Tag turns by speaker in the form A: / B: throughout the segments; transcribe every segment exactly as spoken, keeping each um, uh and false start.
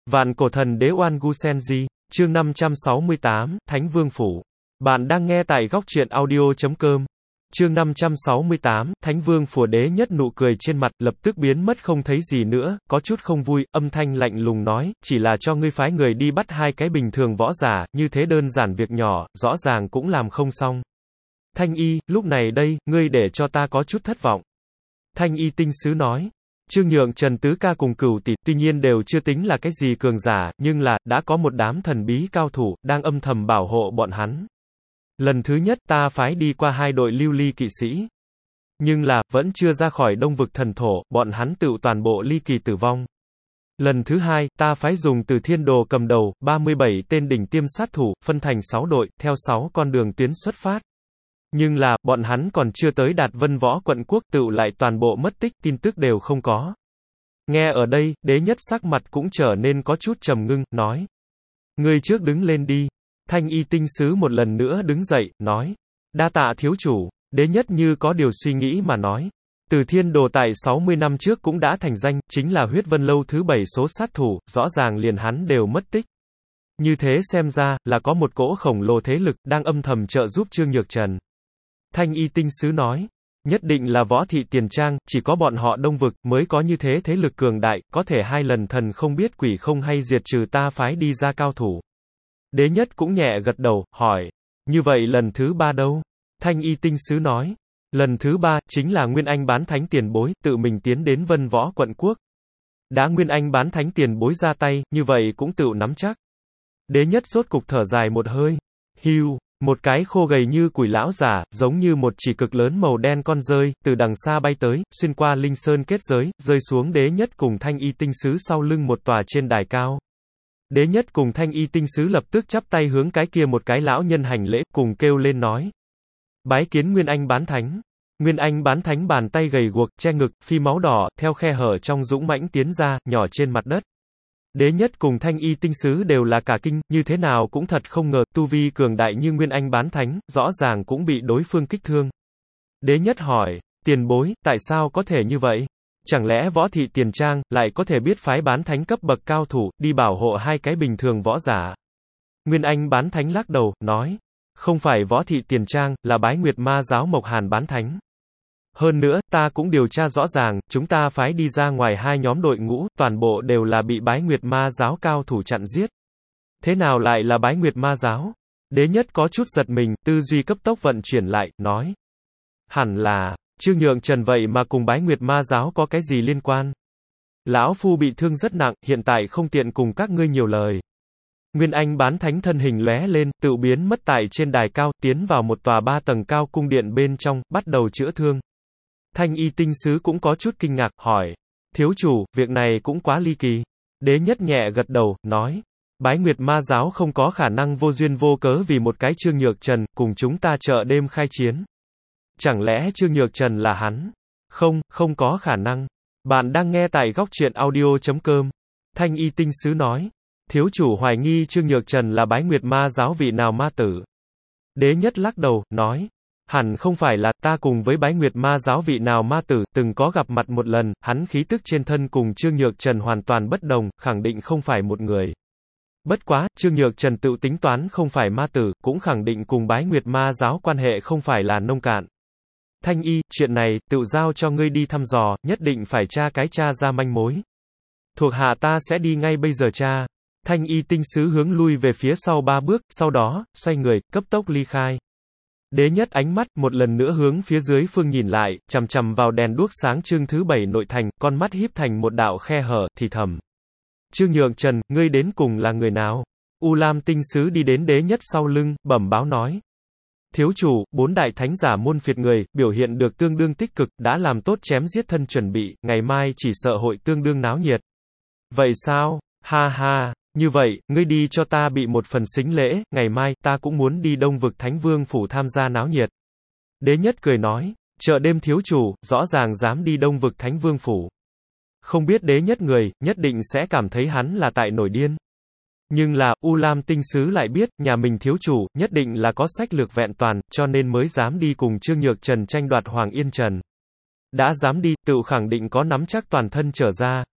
A: Vạn cổ thần đế Oan Gu Senji, chương năm trăm sáu mươi tám, Thánh Vương Phủ. Bạn đang nghe tại góc truyện audio chấm com. Chương năm trăm sáu mươi tám, Thánh Vương Phủ. Đế nhất nụ cười trên mặt, lập tức biến mất không thấy gì nữa, có chút không vui, âm thanh lạnh lùng nói, chỉ là cho ngươi phái người đi bắt hai cái bình thường võ giả, như thế đơn giản việc nhỏ, rõ ràng cũng làm không xong. Thanh Y, lúc này đây, ngươi để cho ta có chút thất vọng. Thanh Y tinh sứ nói. Trương Nhượng Trần Tứ Ca cùng Cửu Tỷ, tuy nhiên đều chưa tính là cái gì cường giả, nhưng là, đã có một đám thần bí cao thủ, đang âm thầm bảo hộ bọn hắn. Lần thứ nhất ta phái đi qua hai đội lưu ly kỵ sĩ. Nhưng là, vẫn chưa ra khỏi đông vực thần thổ, bọn hắn tự toàn bộ ly kỳ tử vong. Lần thứ hai, ta phái dùng từ thiên đồ cầm đầu, ba mươi bảy tên đỉnh tiêm sát thủ, phân thành sáu đội, theo sáu con đường tuyến xuất phát. Nhưng là, bọn hắn còn chưa tới Đạt Vân Võ Quận Quốc tự lại toàn bộ mất tích, tin tức đều không có. Nghe ở đây, đế nhất sắc mặt cũng trở nên có chút trầm ngưng, nói. Ngươi trước đứng lên đi. Thanh Y tinh sứ một lần nữa đứng dậy, nói. Đa tạ thiếu chủ. Đế nhất như có điều suy nghĩ mà nói. Từ thiên đồ tại sáu mươi năm trước cũng đã thành danh, chính là huyết vân lâu thứ bảy số sát thủ, rõ ràng liền hắn đều mất tích. Như thế xem ra, là có một cỗ khổng lồ thế lực, đang âm thầm trợ giúp Trương Nhược Trần. Thanh Y tinh sứ nói, nhất định là Võ Thị Tiền Trang, chỉ có bọn họ đông vực, mới có như thế thế lực cường đại, có thể hai lần thần không biết quỷ không hay diệt trừ ta phái đi ra cao thủ. Đế nhất cũng nhẹ gật đầu, hỏi, như vậy lần thứ ba đâu? Thanh Y tinh sứ nói, lần thứ ba, chính là Nguyên Anh bán thánh tiền bối, tự mình tiến đến Vân Võ Quận Quốc. Đã Nguyên Anh bán thánh tiền bối ra tay, như vậy cũng tự nắm chắc. Đế nhất rốt cục thở dài một hơi, hiu. Một cái khô gầy như củi lão giả, giống như một chỉ cực lớn màu đen con rơi, từ đằng xa bay tới, xuyên qua linh sơn kết giới, rơi xuống đế nhất cùng Thanh Y tinh sứ sau lưng một tòa trên đài cao. Đế nhất cùng Thanh Y tinh sứ lập tức chắp tay hướng cái kia một cái lão nhân hành lễ, cùng kêu lên nói. Bái kiến Nguyên Anh bán thánh. Nguyên Anh bán thánh bàn tay gầy guộc, che ngực, phi máu đỏ, theo khe hở trong dũng mãnh tiến ra, nhỏ trên mặt đất. Đế nhất cùng Thanh Y tinh sứ đều là cả kinh, như thế nào cũng thật không ngờ, tu vi cường đại như Nguyên Anh bán thánh, rõ ràng cũng bị đối phương kích thương. Đế nhất hỏi, tiền bối, tại sao có thể như vậy? Chẳng lẽ Võ Thị Tiền Trang, lại có thể biết phái bán thánh cấp bậc cao thủ, đi bảo hộ hai cái bình thường võ giả? Nguyên Anh bán thánh lắc đầu, nói, không phải Võ Thị Tiền Trang, là Bái Nguyệt Ma giáo Mộc Hàn bán thánh. Hơn nữa, ta cũng điều tra rõ ràng, chúng ta phái đi ra ngoài hai nhóm đội ngũ, toàn bộ đều là bị Bái Nguyệt Ma giáo cao thủ chặn giết. Thế nào lại là Bái Nguyệt Ma giáo? Đế nhất có chút giật mình, tư duy cấp tốc vận chuyển lại, nói. Hẳn là, Trương Nhượng Trần vậy mà cùng Bái Nguyệt Ma giáo có cái gì liên quan? Lão phu bị thương rất nặng, hiện tại không tiện cùng các ngươi nhiều lời. Nguyên Anh bán thánh thân hình lóe lên, tự biến mất tại trên đài cao, tiến vào một tòa ba tầng cao cung điện bên trong, bắt đầu chữa thương. Thanh Y tinh sứ cũng có chút kinh ngạc, hỏi. Thiếu chủ, việc này cũng quá ly kỳ. Đế nhất nhẹ gật đầu, nói. Bái Nguyệt Ma giáo không có khả năng vô duyên vô cớ vì một cái Trương Nhược Trần, cùng chúng ta chợ đêm khai chiến. Chẳng lẽ Trương Nhược Trần là hắn? Không, không có khả năng. Bạn đang nghe tại góc truyện audio chấm com. Thanh Y tinh sứ nói. Thiếu chủ hoài nghi Trương Nhược Trần là Bái Nguyệt Ma giáo vị nào ma tử. Đế nhất lắc đầu, nói. Hẳn không phải là, ta cùng với Bái Nguyệt Ma giáo vị nào ma tử, từng có gặp mặt một lần, hắn khí tức trên thân cùng Trương Nhược Trần hoàn toàn bất đồng, khẳng định không phải một người. Bất quá, Trương Nhược Trần tự tính toán không phải ma tử, cũng khẳng định cùng Bái Nguyệt Ma giáo quan hệ không phải là nông cạn. Thanh Y, chuyện này, tự giao cho ngươi đi thăm dò, nhất định phải tra cái tra ra manh mối. Thuộc hạ ta sẽ đi ngay bây giờ tra. Thanh Y tinh sứ hướng lui về phía sau ba bước, sau đó, xoay người, cấp tốc ly khai. Đế nhất ánh mắt, một lần nữa hướng phía dưới phương nhìn lại, chằm chằm vào đèn đuốc sáng trưng thứ bảy nội thành, con mắt híp thành một đạo khe hở, thì thầm. Trương Nhượng Trần, ngươi đến cùng là người nào? U Lam tinh sứ đi đến đế nhất sau lưng, bẩm báo nói. Thiếu chủ, bốn đại thánh giả môn phiệt người, biểu hiện được tương đương tích cực, đã làm tốt chém giết thân chuẩn bị, ngày mai chỉ sợ hội tương đương náo nhiệt. Vậy sao? Ha ha. Như vậy, ngươi đi cho ta bị một phần sính lễ, ngày mai, ta cũng muốn đi Đông vực Thánh Vương Phủ tham gia náo nhiệt. Đế nhất cười nói, chợ đêm thiếu chủ, rõ ràng dám đi Đông vực Thánh Vương Phủ. Không biết đế nhất người, nhất định sẽ cảm thấy hắn là tại nổi điên. Nhưng là, U Lam tinh sứ lại biết, nhà mình thiếu chủ, nhất định là có sách lược vẹn toàn, cho nên mới dám đi cùng Trương Nhược Trần tranh đoạt Hoàng Yên Trần. Đã dám đi, tự khẳng định có nắm chắc toàn thân trở ra.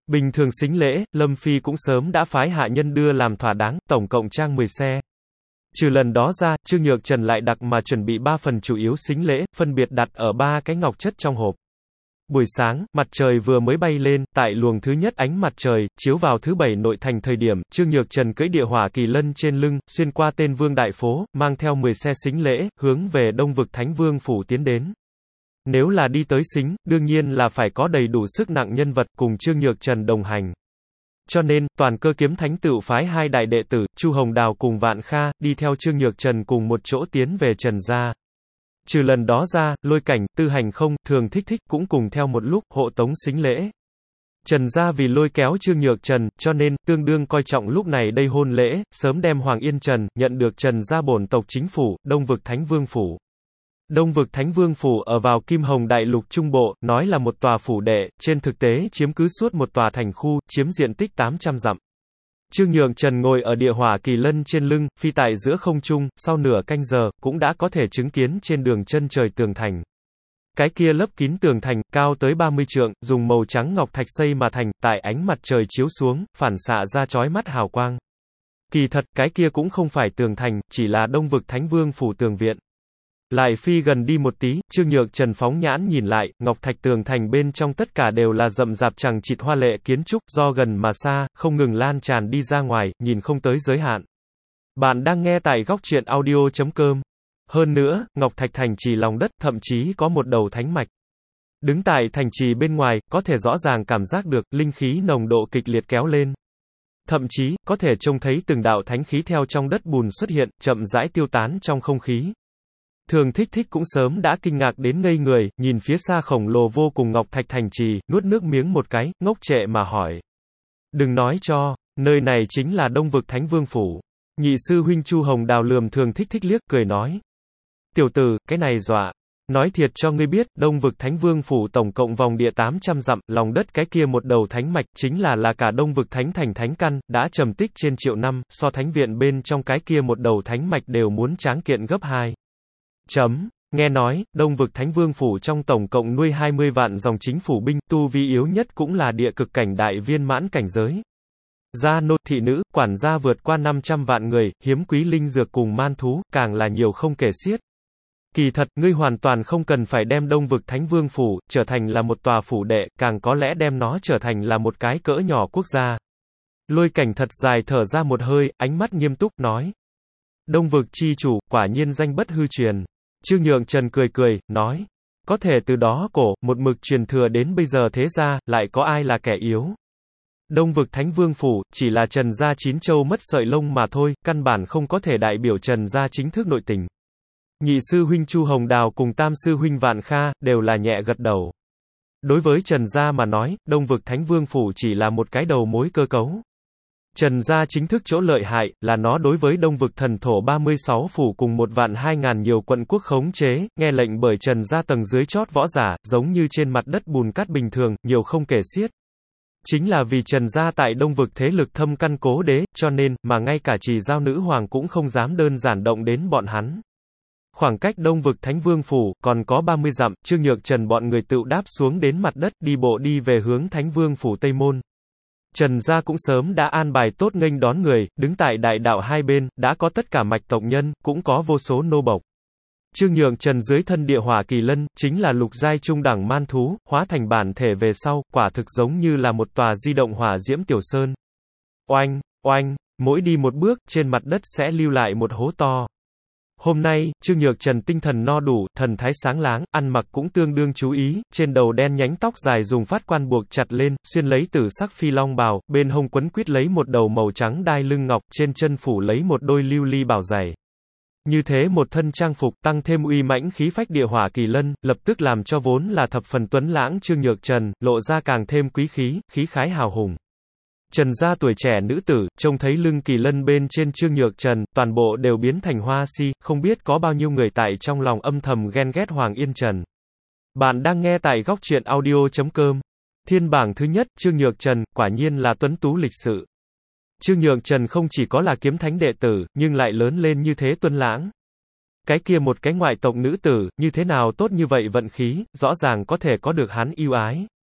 A: Bình thường sính lễ, Lâm Phi cũng sớm đã phái hạ nhân đưa làm thỏa đáng, tổng cộng trang mười xe. Trừ lần đó ra, Trương Nhược Trần lại đặc mà chuẩn bị ba phần chủ yếu sính lễ, phân biệt đặt ở ba cái ngọc chất trong hộp. Buổi sáng, mặt trời vừa mới bay lên, tại luồng thứ nhất ánh mặt trời, chiếu vào thứ bảy nội thành thời điểm, Trương Nhược Trần cưỡi địa hỏa kỳ lân trên lưng, xuyên qua tên Vương Đại Phố, mang theo mười xe sính lễ, hướng về Đông Vực Thánh Vương Phủ tiến đến. Nếu là đi tới sính, đương nhiên là phải có đầy đủ sức nặng nhân vật, cùng Trương Nhược Trần đồng hành. Cho nên, toàn Cơ Kiếm Thánh Tựu phái hai đại đệ tử, Chu Hồng Đào cùng Vạn Kha, đi theo Trương Nhược Trần cùng một chỗ tiến về Trần gia. Trừ lần đó ra, Lôi Cảnh, Tư Hành Không, Thường Thích Thích cũng cùng theo một lúc, hộ tống sính lễ. Trần gia vì lôi kéo Trương Nhược Trần, cho nên, tương đương coi trọng lúc này đây hôn lễ, sớm đem Hoàng Yên Trần, nhận được Trần gia bổn tộc chính phủ, Đông Vực Thánh Vương Phủ. Đông Vực Thánh Vương Phủ ở vào Kim Hồng Đại Lục Trung Bộ, nói là một tòa phủ đệ, trên thực tế chiếm cứ suốt một tòa thành khu, chiếm diện tích tám trăm dặm. Trương Nhược Trần ngồi ở địa hỏa kỳ lân trên lưng, phi tại giữa không trung, sau nửa canh giờ, cũng đã có thể chứng kiến trên đường chân trời tường thành. Cái kia lấp kín tường thành, cao tới ba mươi trượng, dùng màu trắng ngọc thạch xây mà thành, tại ánh mặt trời chiếu xuống, phản xạ ra chói mắt hào quang. Kỳ thật, cái kia cũng không phải tường thành, chỉ là Đông Vực Thánh Vương Phủ tường viện. Lại phi gần đi một tí, Trương Nhược Trần phóng nhãn nhìn lại, ngọc thạch tường thành bên trong tất cả đều là rậm rạp chằng chịt hoa lệ kiến trúc, do gần mà xa, không ngừng lan tràn đi ra ngoài, nhìn không tới giới hạn. Bạn đang nghe tại góc truyện audio chấm com. Hơn nữa, ngọc thạch thành trì lòng đất, thậm chí có một đầu thánh mạch. Đứng tại thành trì bên ngoài, có thể rõ ràng cảm giác được, linh khí nồng độ kịch liệt kéo lên. Thậm chí, có thể trông thấy từng đạo thánh khí theo trong đất bùn xuất hiện, chậm rãi tiêu tán trong không khí. Thường Thích Thích cũng sớm đã kinh ngạc đến ngây người, nhìn phía xa khổng lồ vô cùng ngọc thạch thành trì, nuốt nước miếng một cái, ngốc trệ mà hỏi. Đừng nói cho, nơi này chính là Đông Vực Thánh Vương Phủ. Nhị sư huynh Chu Hồng Đào lườm Thường Thích Thích liếc, cười nói. Tiểu tử, cái này dọa. Nói thiệt cho ngươi biết, Đông Vực Thánh Vương Phủ tổng cộng vòng địa tám trăm dặm, lòng đất cái kia một đầu thánh mạch, chính là là cả Đông Vực Thánh Thành Thánh Căn, đã trầm tích trên triệu năm, so thánh viện bên trong cái kia một đầu thánh mạch đều muốn tráng kiện gấp hai. Chấm. Nghe nói, Đông Vực Thánh Vương Phủ trong tổng cộng nuôi hai mươi vạn dòng chính phủ binh, tu vi yếu nhất cũng là địa cực cảnh đại viên mãn cảnh giới. Gia nô, thị nữ, quản gia vượt qua năm trăm vạn người, hiếm quý linh dược cùng man thú, càng là nhiều không kể xiết. Kỳ thật, ngươi hoàn toàn không cần phải đem Đông Vực Thánh Vương Phủ, trở thành là một tòa phủ đệ, càng có lẽ đem nó trở thành là một cái cỡ nhỏ quốc gia. Lôi Cảnh thật dài thở ra một hơi, ánh mắt nghiêm túc, nói. Đông Vực chi chủ, quả nhiên danh bất hư truyền. Trương Nhược Trần cười cười, nói. Có thể từ đó cổ, một mực truyền thừa đến bây giờ thế ra, lại có ai là kẻ yếu. Đông Vực Thánh Vương Phủ, chỉ là Trần gia chín châu mất sợi lông mà thôi, căn bản không có thể đại biểu Trần gia chính thức nội tình. Nhị sư huynh Chu Hồng Đào cùng tam sư huynh Vạn Kha, đều là nhẹ gật đầu. Đối với Trần gia mà nói, Đông Vực Thánh Vương Phủ chỉ là một cái đầu mối cơ cấu. Trần gia chính thức chỗ lợi hại, là nó đối với Đông Vực thần thổ ba mươi sáu phủ cùng một vạn hai ngàn nhiều quận quốc khống chế, nghe lệnh bởi Trần gia tầng dưới chót võ giả, giống như trên mặt đất bùn cát bình thường, nhiều không kể xiết. Chính là vì Trần gia tại Đông Vực thế lực thâm căn cố đế, cho nên, mà ngay cả Trì Giao Nữ Hoàng cũng không dám đơn giản động đến bọn hắn. Khoảng cách Đông Vực Thánh Vương Phủ, còn có ba mươi dặm, Trương Nhược Trần bọn người tự đáp xuống đến mặt đất, đi bộ đi về hướng Thánh Vương Phủ Tây Môn. Trần gia cũng sớm đã an bài tốt nghênh đón người, đứng tại đại đạo hai bên, đã có tất cả mạch tộc nhân, cũng có vô số nô bộc. Trương Nhược Trần dưới thân địa hỏa kỳ lân, chính là lục giai trung đẳng man thú, hóa thành bản thể về sau, quả thực giống như là một tòa di động hỏa diễm tiểu sơn. Oanh, oanh, mỗi đi một bước, trên mặt đất sẽ lưu lại một hố to. Hôm nay, Trương Nhược Trần tinh thần no đủ, thần thái sáng láng, ăn mặc cũng tương đương chú ý, trên đầu đen nhánh tóc dài dùng phát quan buộc chặt lên, xuyên lấy tử sắc phi long bào, bên hông quấn quít lấy một đầu màu trắng đai lưng ngọc, trên chân phủ lấy một đôi lưu ly bảo giày. Như thế một thân trang phục, tăng thêm uy mãnh khí phách địa hỏa kỳ lân, lập tức làm cho vốn là thập phần tuấn lãng Trương Nhược Trần, lộ ra càng thêm quý khí, khí khái hào hùng. Trần gia tuổi trẻ nữ tử, trông thấy lưng kỳ lân bên trên Trương Nhược Trần, toàn bộ đều biến thành hoa si, không biết có bao nhiêu người tại trong lòng âm thầm ghen ghét Hoàng Yên Trần. Bạn đang nghe tại góc truyện audio chấm com. Thiên bảng thứ nhất, Trương Nhược Trần, quả nhiên là tuấn tú lịch sự. Trương Nhược Trần không chỉ có là kiếm thánh đệ tử, nhưng lại lớn lên như thế tuấn lãng. Cái kia một cái ngoại tộc nữ tử, như thế nào tốt như vậy vận khí, rõ ràng có thể có được hắn yêu ái.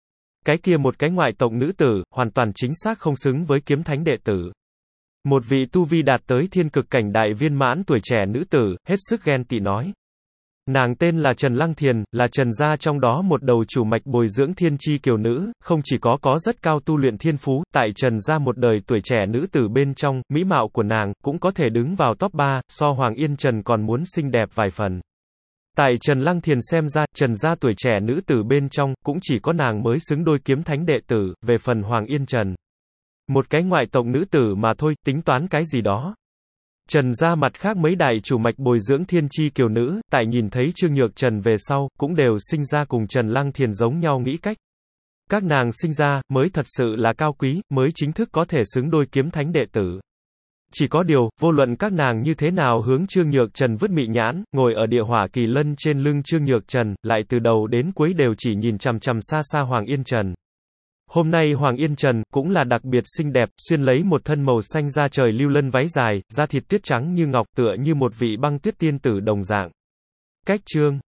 A: Cái kia một cái ngoại tộc nữ tử, hoàn toàn chính xác không xứng với kiếm thánh đệ tử. Một vị tu vi đạt tới thiên cực cảnh đại viên mãn tuổi trẻ nữ tử, hết sức ghen tị nói. Nàng tên là Trần Lăng Thiền, là Trần gia trong đó một đầu chủ mạch bồi dưỡng thiên chi kiều nữ, không chỉ có có rất cao tu luyện thiên phú, tại Trần gia một đời tuổi trẻ nữ tử bên trong, mỹ mạo của nàng, cũng có thể đứng vào top ba, so Hoàng Yên Trần còn muốn xinh đẹp vài phần. Tại Trần Lăng Thiền xem ra, Trần gia tuổi trẻ nữ tử bên trong, cũng chỉ có nàng mới xứng đôi kiếm thánh đệ tử, về phần Hoàng Yên Trần. Một cái ngoại tộc nữ tử mà thôi, tính toán cái gì đó. Trần gia mặt khác mấy đại chủ mạch bồi dưỡng thiên chi kiều nữ, tại nhìn thấy Trương Nhược Trần về sau, cũng đều sinh ra cùng Trần Lăng Thiền giống nhau nghĩ cách. Các nàng sinh ra, mới thật sự là cao quý, mới chính thức có thể xứng đôi kiếm thánh đệ tử. Chỉ có điều, vô luận các nàng như thế nào hướng Trương Nhược Trần vứt mị nhãn, ngồi ở địa hỏa kỳ lân trên lưng Trương Nhược Trần, lại từ đầu đến cuối đều chỉ nhìn chằm chằm xa xa Hoàng Yên Trần. Hôm nay Hoàng Yên Trần, cũng là đặc biệt xinh đẹp, xuyên lấy một thân màu xanh da trời lưu lân váy dài, da thịt tuyết trắng như ngọc tựa như một vị băng tuyết tiên tử đồng dạng. Cách chương